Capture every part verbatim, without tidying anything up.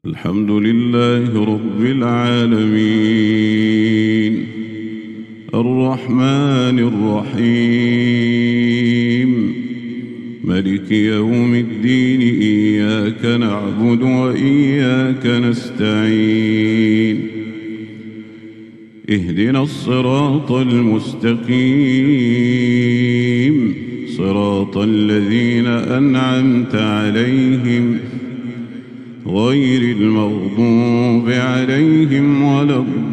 الحمد لله رب العالمين الرحمن الرحيم مالك يوم الدين إياك نعبد وإياك نستعين اهدنا الصراط المستقيم صراط الذين أنعمت عليهم غير المغضوب عليهم ولا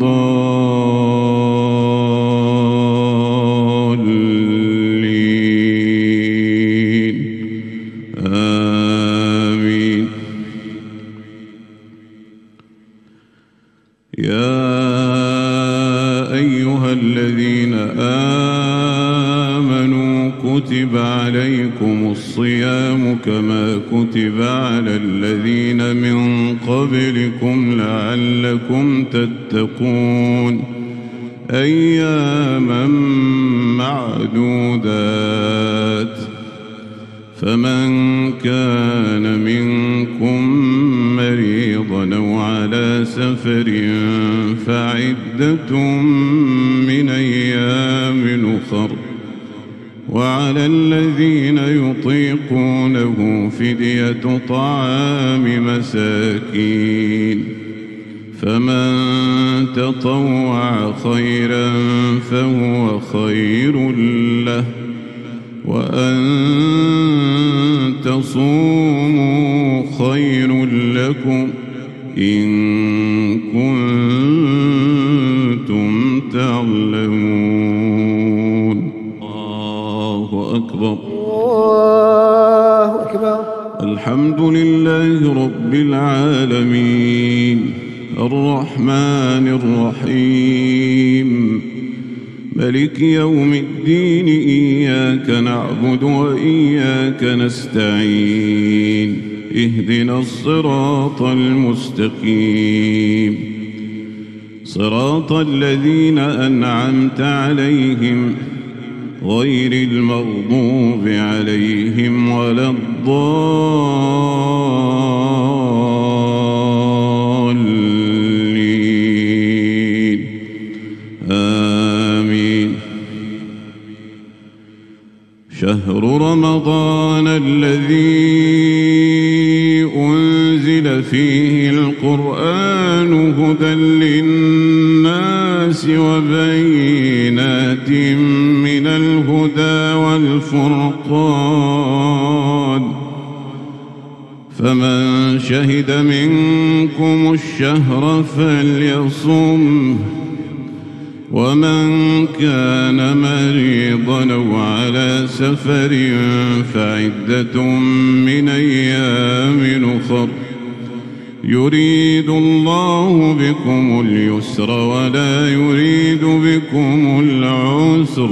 الضالين آمين. يا أيها الذين آمنوا كتب عليكم الصيام كما كتب على الذين من قبلكم لعلكم تتقون أياما معدودات فمن كان منكم مريضا أو على سفر فعدة من أيام أخر وعلى الذين يطيقونه فدية طعام مساكين فمن تطوع خيرا فهو خير له وأن تصوموا خير لكم إن كنتم تعلمون. الله أكبر. الله أكبر. الحمد لله رب العالمين الرحمن الرحيم مالك يوم الدين إياك نعبد وإياك نستعين اهدنا الصراط المستقيم صراط الذين أنعمت عليهم غير المغضوب عليهم ولا الضالين آمين. شهر رمضان الذي أنزل فيه القرآن هدى للناس وبينات من الهدى والفرقان فمن شهد منكم الشهر فليصمه ومن كان مريضا أو على سفر فعدة من أيام أخر يريد الله بكم اليسر ولا يريد بكم العسر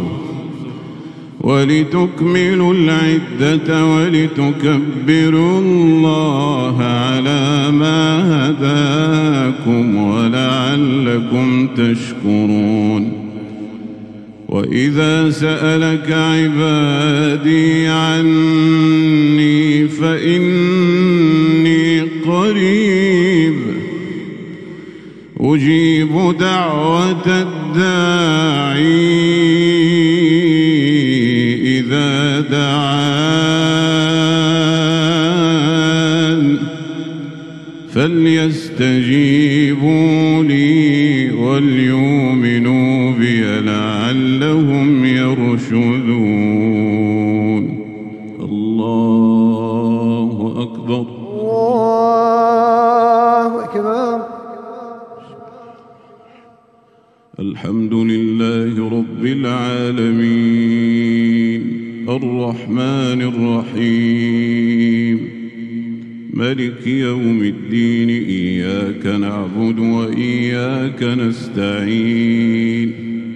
ولتكملوا العدة ولتكبروا الله على ما هداكم ولعلكم تشكرون. وإذا سألك عبادي عني فإني قريب أجيب دعوة الداعي إذا دعان فليستجيبوا لي وليؤمنوا بي لعلهم يرشدون. الله أكبر. الله أكبر. الحمد لله رب العالمين الرحمن الرحيم مالك يوم الدين إياك نعبد وإياك نستعين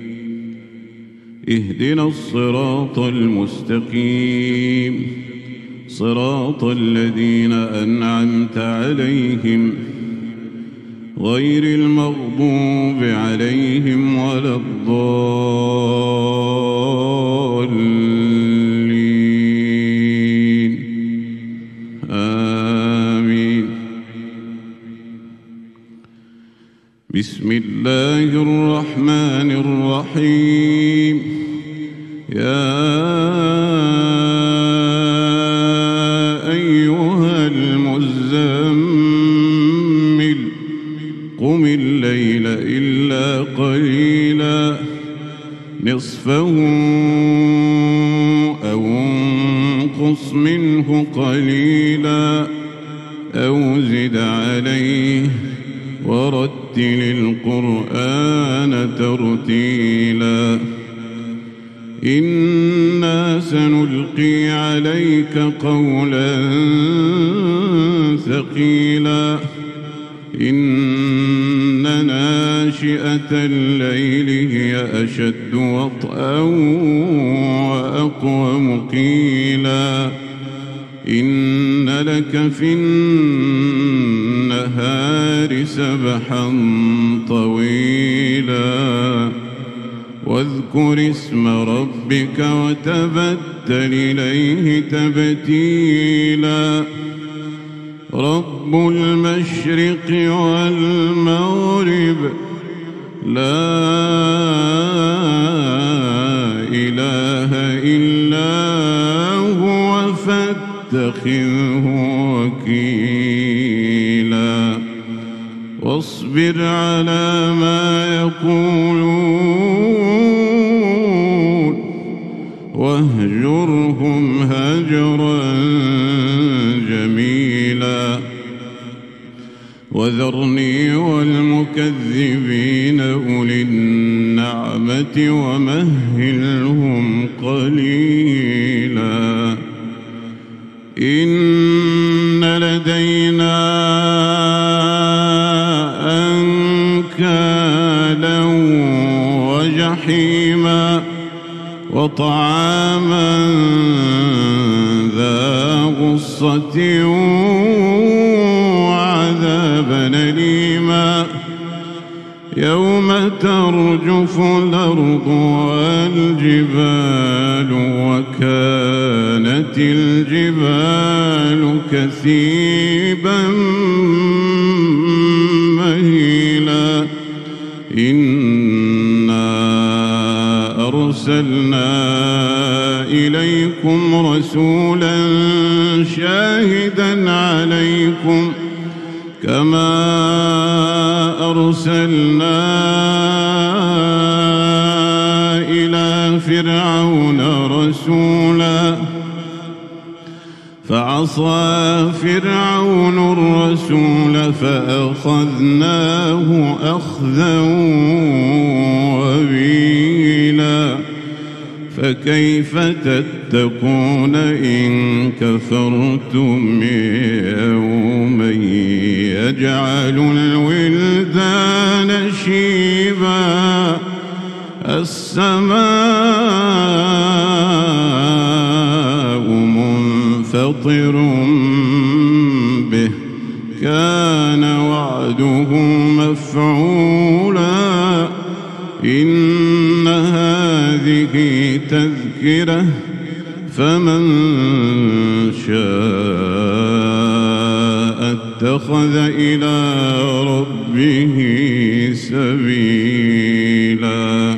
اهدنا الصراط المستقيم صراط الذين أنعمت عليهم غير المغضوب عليهم ولا الضالين آمين. بسم الله الرحمن الرحيم يا أيها المزمل قم الليل إلا قليلا نصفه أو انقص منه قليلا أو زد عليه ورتل القرآن ترتيلا إنا سنلقي عليك قولا ثقيلا إن ناشئة الليل هي أشد وطئا وأقوم قيلا إن لك في النهار سبحا طويلا واذكر اسم ربك وتبتل إليه تبتيلا رب المشرق والمغرب لا إله إلا هو فاتخذه وكيلا واصبر على ما يقولون واهجرهم هجرا جميلا وذرني والمكذبين أولي النعمة ومهلهم قليلا إن لدينا أنكالا وجحيما وطعاما ذا غصة وعذابا أليما يوم ترجف الأرض والجبال وكانت الجبال كثيبا مهيلا إنا أرسلنا إليكم رسولا شاهدا عليكم كما أرسلنا إلى فرعون رسولا فعصى فرعون الرسول فأخذناه أخذا وبيلا فكيف تتقون إن كفرتم يوما يجعل الولدان شيبا السماء منفطر به كان وعده مفعولا إن هذه تذكرة فمن شاء اتخذ إلى ربه سبيلا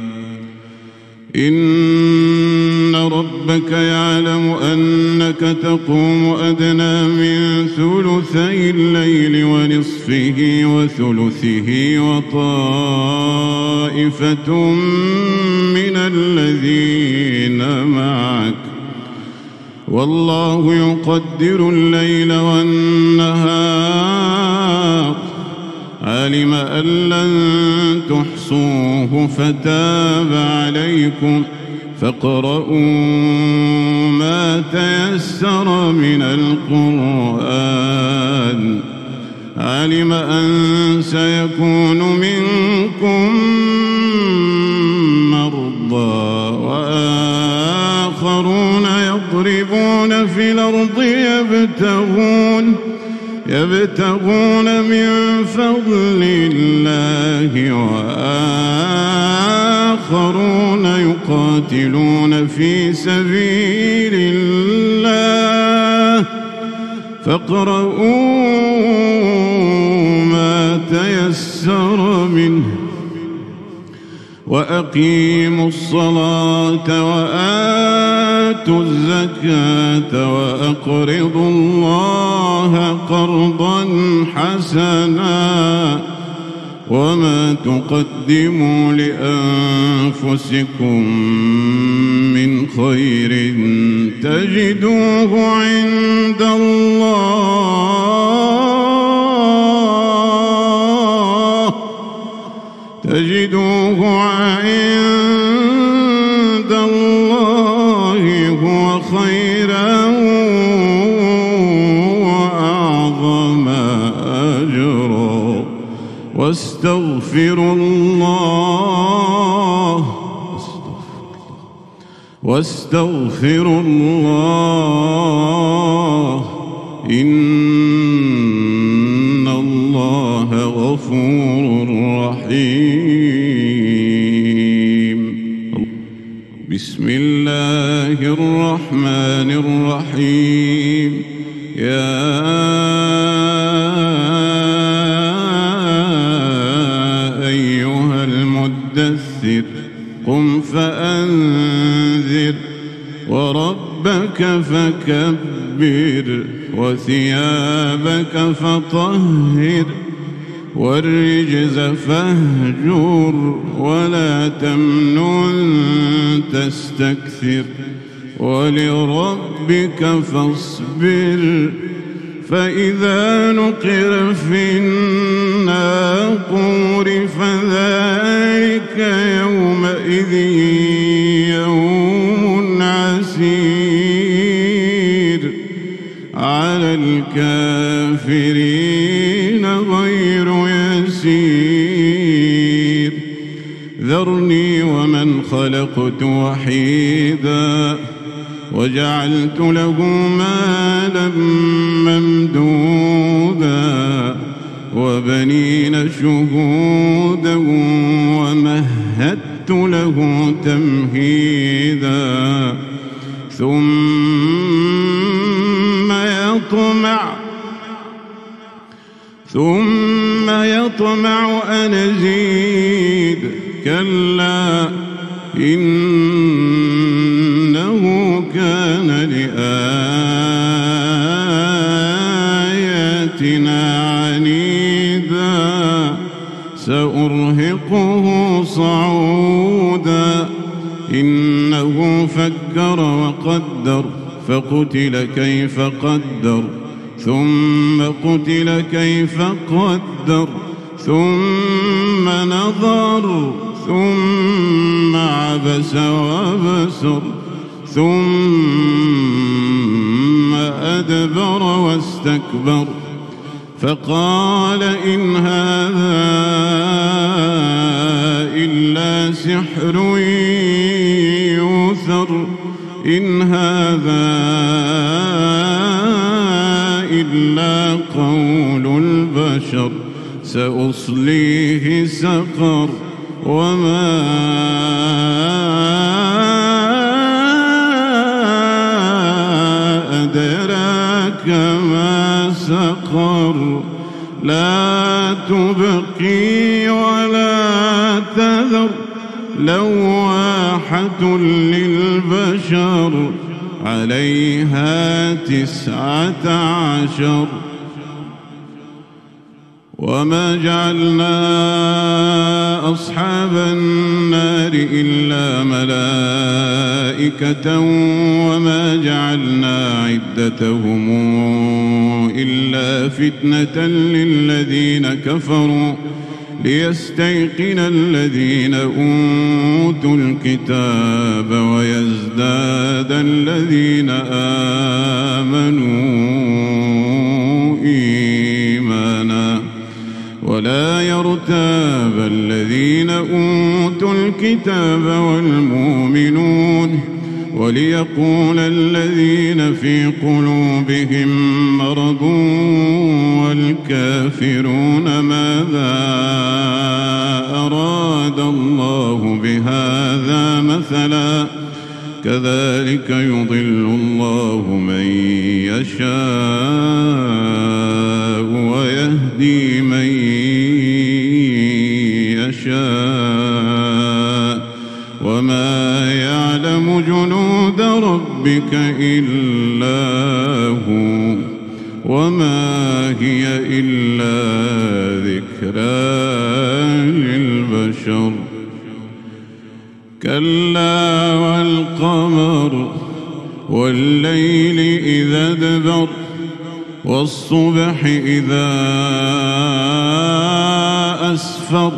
إن ربك يعلم أنك تقوم أدنى من ثلثي الليل ونصفه وثلثه وطائفة من الذين معك والله يقدر الليل والنهار علم أن لن تحصوه فتاب عليكم فاقرؤوا ما تيسر من القرآن علم أن سيكون منكم مرضى وآخرون يضربون في الأرض يبتغون يبتغون من فضل الله وآخرون يقاتلون في سبيل الله فاقرؤوا ما تيسر منه وأقيموا الصلاة وآتوا الزكاة وأقرضوا الله قرضا حسنا وما تقدموا لأنفسكم من خير تجدوه عند الله تجدوه عند الله هو خيرا وأعظم أجرا واستغفروا الله واستغفروا الله إن الله غفور رحيم. بسم الله الرحمن الرحيم. يا أيها المدثر قم فأنذر وربك فكبر وثيابك فطهر والرجز فاهجر ولا تمنن تستكثر ولربك فاصبر فإذا نقر في الناقور فذلك يومئذ يوم عسير على الكافرين غير يسير. ذرني ومن خلقت وحيدا وجعلت له مالا ممدودا وبنين شهودا ومهدت له تمهيدا ثم يطمع ثم يطمع أن أزيد كلا إنه كان لآياتنا عنيدا سأرهقه صعودا إنه فكر وقدر فقتل كيف قدر ثم قتل كيف قدر ثم نظر ثم عبس وبسر ثم أدبر واستكبر فقال إن هذا إلا سحر يؤثر إن هذا إلا قول البشر سأصليه سقر وما أدراك ما سقر لا تبقي ولا تذر لواحة للبشر عليها تسعة عشر. وما جعلنا أصحاب النار إلا ملائكة وما جعلنا عدتهم إلا فتنة للذين كفروا ليستيقن الذين أوتوا الكتاب ويزداد الذين آمنوا إيمانا ولا يرتاب الذين أوتوا الكتاب والمؤمنون وليقول الذين في قلوبهم مرض والكافرون ماذا أراد الله بهذا مثلا كذلك يضل الله من يشاء ويهدي من ربك إلا هو وما هي إلا ذكرى للبشر كلا والقمر والليل إذا ادبر والصبح إذا أسفر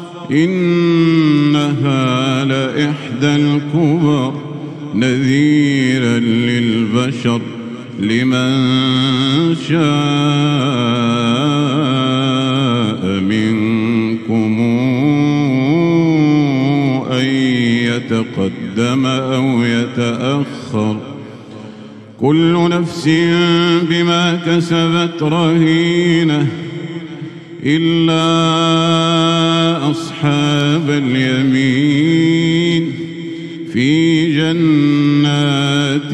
إنها لإحدى الكبر نذيرا للبشر لمن شاء منكم أن يتقدم أو يتأخر كل نفس بما كسبت رهينة إلا أصحاب اليمين في جنات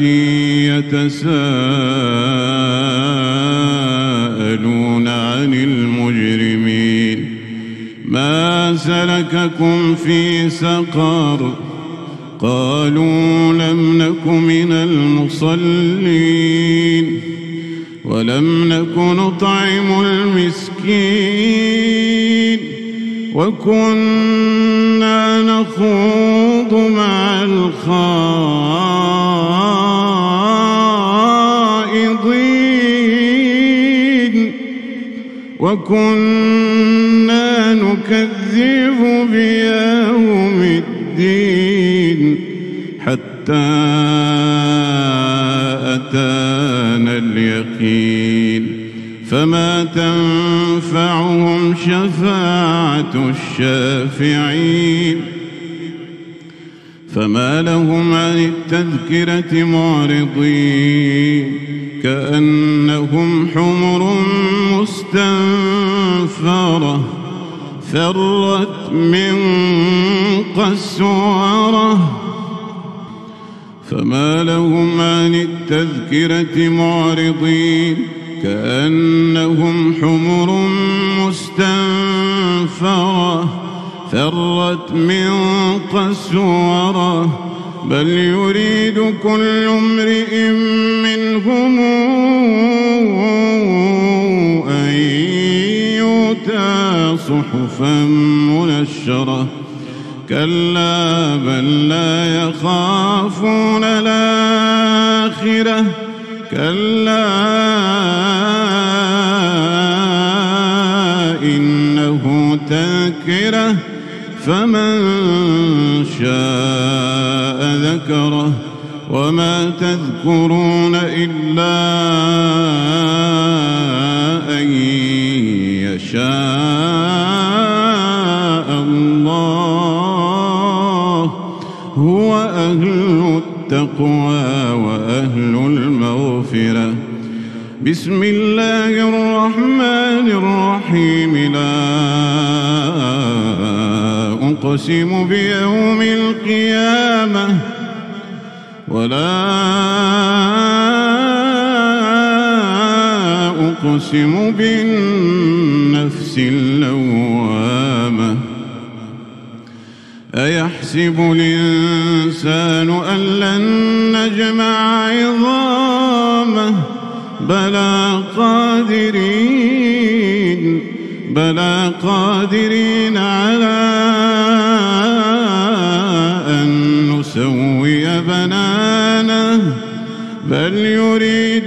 يتساءلون عن المجرمين ما سلككم في سقر قالوا لم نك من المصلين ولم نك نطعم المسكين وكنا نخوض مع الخائضين وكنا نكذب بيوم الدين حتى أتانا اليقين فما تنفعهم شفاعة الشافعين فما لهم عن التذكرة معرضين كأنهم حمر مستنفرة فرت من قسورة فما لهم عن التذكرة معرضين كأنهم حمر مستنفرة فرت من قسورة بل يريد كل امرئ منهم أن يؤتى صحفا منشرة كلا بل لا يخافون الآخرة كلا إنه تذكرة فمن شاء ذكره وما تذكرون إلا أن يشاء الله هو أهل التقوى وأهل المغفرة بسم الله الرحمن الرحيم لا أقسم بيوم القيامة ولا أقسم بالنفس اللوامة أيحسب الإنسان أن لن نجمع عظامه بلى قادرين بلى قادرين على أن نسوي بنانه بل يريد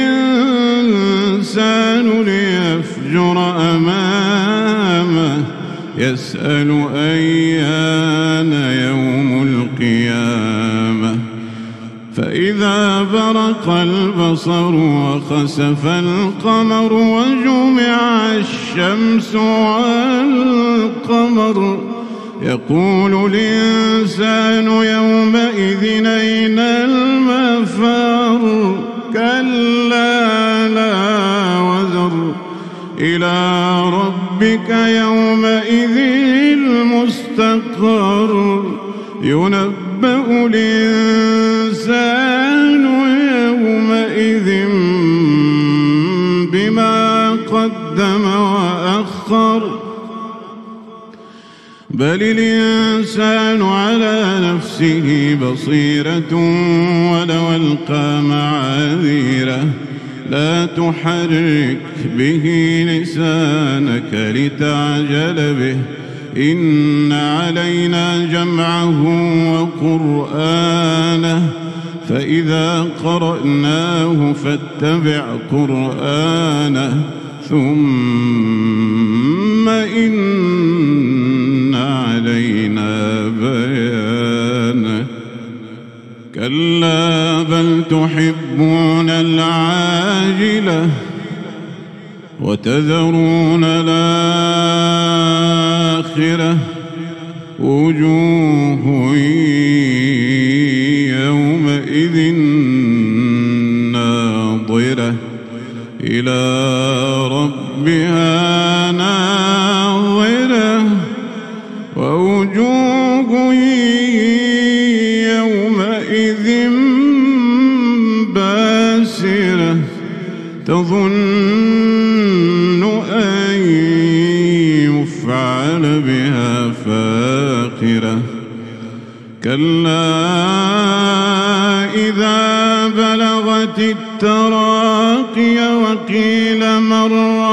الإنسان ليفجر أمامه يسأل أيان يوم القيامة فإذا برق البصر وخسف القمر وجمع الشمس والقمر يقول الإنسان يومئذ أين المفر كلا لا وزر إلى ربك يومئذ المستقر ينبأ الإنسان يومئذ بما قدم وأخر بل الإنسان على نفسه بصيرة ولو ألقى معاذيره لا تحرك به لسانك لتعجل به إن علينا جمعه وقرآنه فإذا قرأناه فاتبع قرآنه ثم إن علينا بيانه كلا بل تحبون العاجلة وتذرون الآخرة وجوه يومئذ ناظرة إلى ربها ناظرة ووجوه يومئذ باسرة تظن أن يفعل بها فاقرة كلا إذا بلغت التراقي وقيل من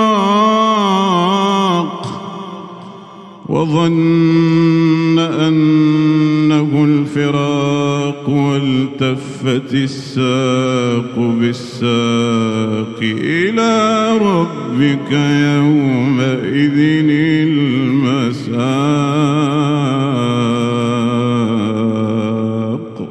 راق وظن أنه الفراق والتفت الساق بالساق إلى ربك يومئذ المساق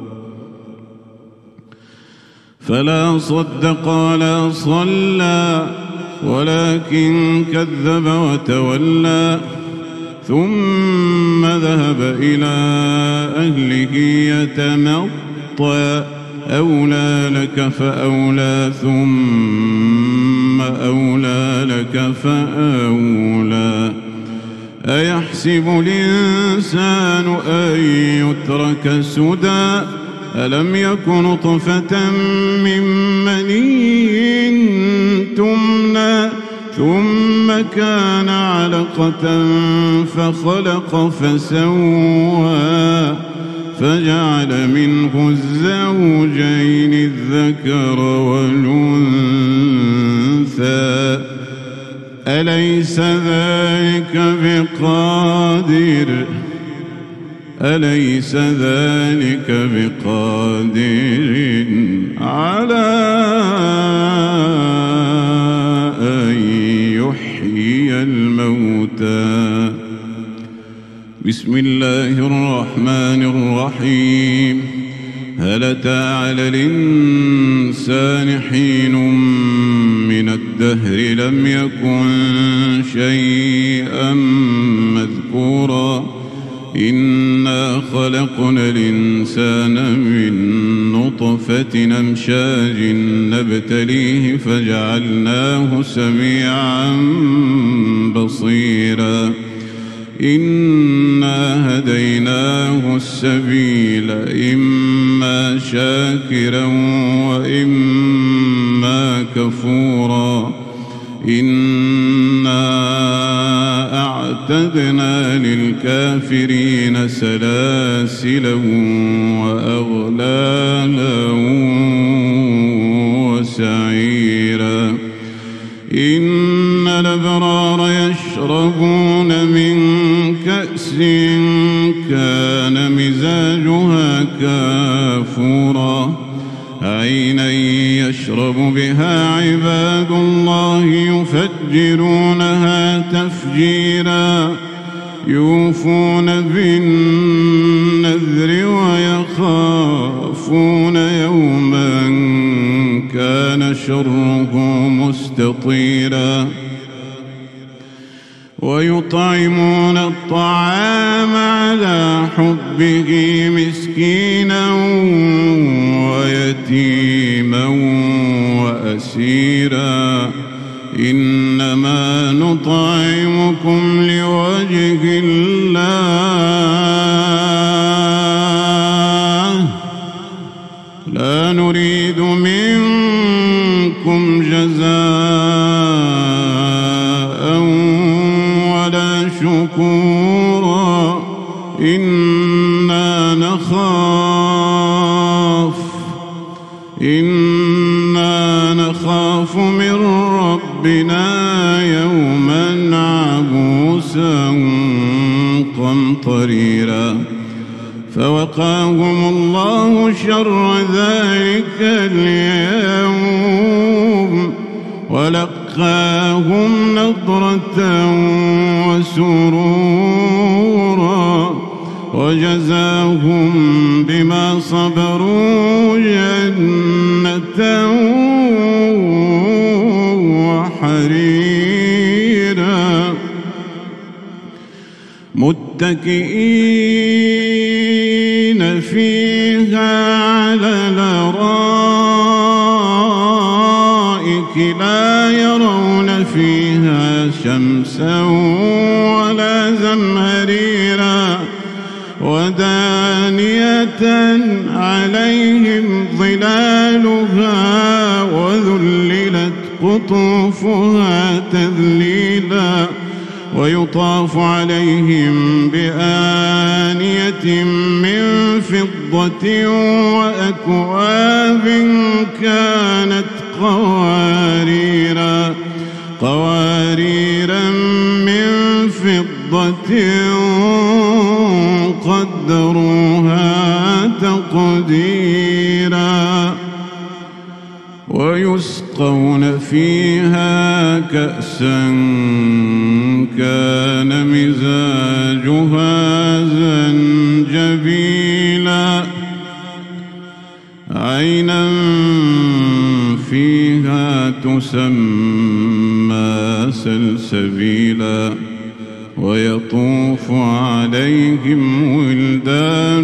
فلا صدق ولا صلى ولكن كذب وتولى ثم ذهب إلى أهله يتمطى أولى لك فأولى ثم أولى لك فأولى أيحسب الإنسان أن يترك سدى ألم يك نطفة من مني تمنى ثم كان علقة فخلق فسوى فجعل منه الزوجين الذكر والأنثى أليس ذلك بقادر أليس ذلك بقادر على أن يحيي الموتى بسم الله الرحمن الرحيم هل أتى على الإنسان حين من الدهر لم يكن شيئا مذكورا إنا خلقنا الإنسان من نطفة أمشاج نبتليه فجعلناه سميعا بصيرا إنا هديناه السبيل إما شاكرا وإما كفورا إنا أعتدنا للكافرين سلاسلا وأغلالا وسعيرا إن الأبرار يشربون من كأس كان مزاجها كافورا عينا يشرب بها عباد الله يفجرونها تفجيرا يوفون بالنذر ويخافون يوما كان شره مستطيرا ويطعمون الطعام على حبه مسكينا ويتيما وأسيرا إنما نطعمكم لوجه الله لا نريد منكم جزاء ولا شكورا إنا نخاف إنا نخاف من ربنا يوما عبوسا قمطريرا فوقاهم الله شر ذلك اليوم ولقاهم نضرة وسرورا وجزاهم بما صبروا جنة وحريرا متكئين فيها على الأرائك لا يرون فيها شمسا ولا زمهريرا ودانية عليهم ظلالها وذللت قطوفها تذليلا ويطاف عليهم بآنية من فضة وأكواب كانت قواريرا قواريرا من فضة قدروها تقديرا ويسقون فيها كأسا كان مزاجها زنجبيلا عينا فيها تسمى سلسبيلا ويطوف عليهم ولدان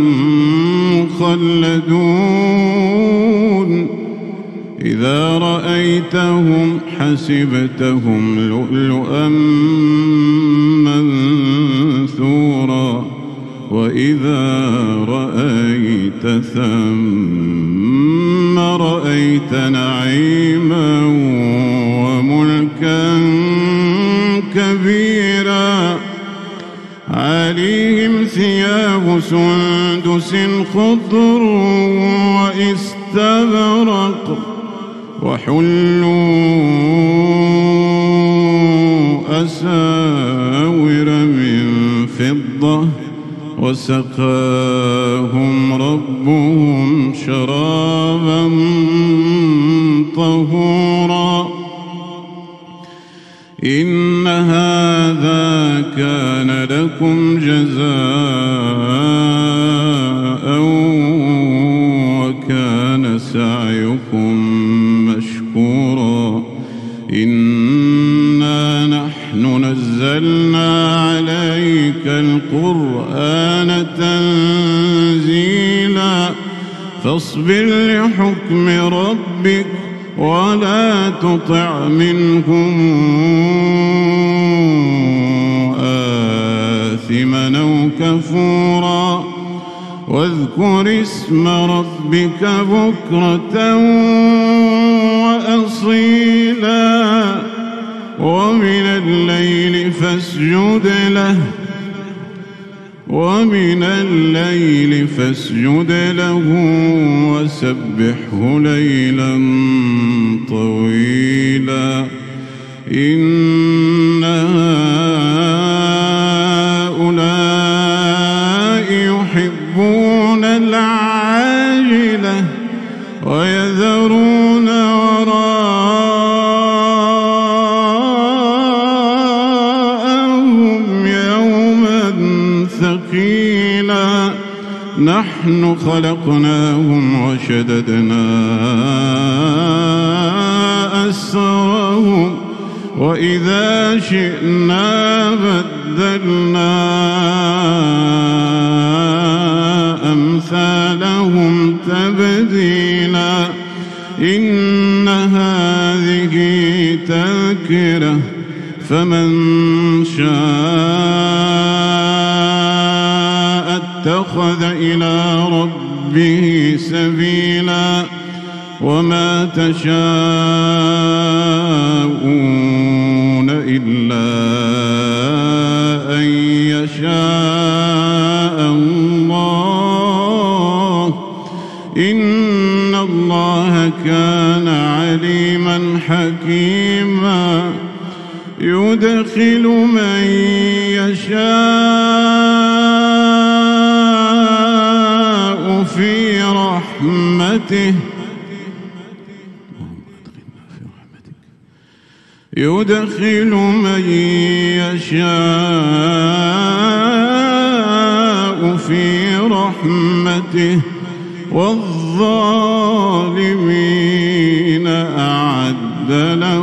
مخلدون إذا رأيتهم حسبتهم لؤلؤا منثورا وإذا رأيت ثم رأيت نعيما وملكا كبيرا عليهم ثياب سندس خضر واستبرق وحلوا أساور من فضة وسقاهم ربهم شرابا طهورا إن هذا كان لكم جزاء وكان سعيكم مشكورا إنا نحن نزلنا عليك القرآن تنزيلا فاصبر لحكم ربك ولا تطع منهم آثما أو كفورا واذكر اسم ربك بكرة وأصيلا ومن الليل فاسجد له ومن الليل فاسجد له وسبحه ليلا طويلا إن هؤلاء يحبون العاجلة ويذرون وراءهم يوما ثقيلا نحن خلقناهم وشددنا أسرهم وإذا شئنا بدلنا أمثالهم تبديلا إن هذه تذكرة فمن شاء اتخذ إلى ربه سبيلا وما تشاءون إلا أن يشاء حكيما يدخل من يشاء في رحمته يدخل من يشاء في رحمته والظالمين أعد لهم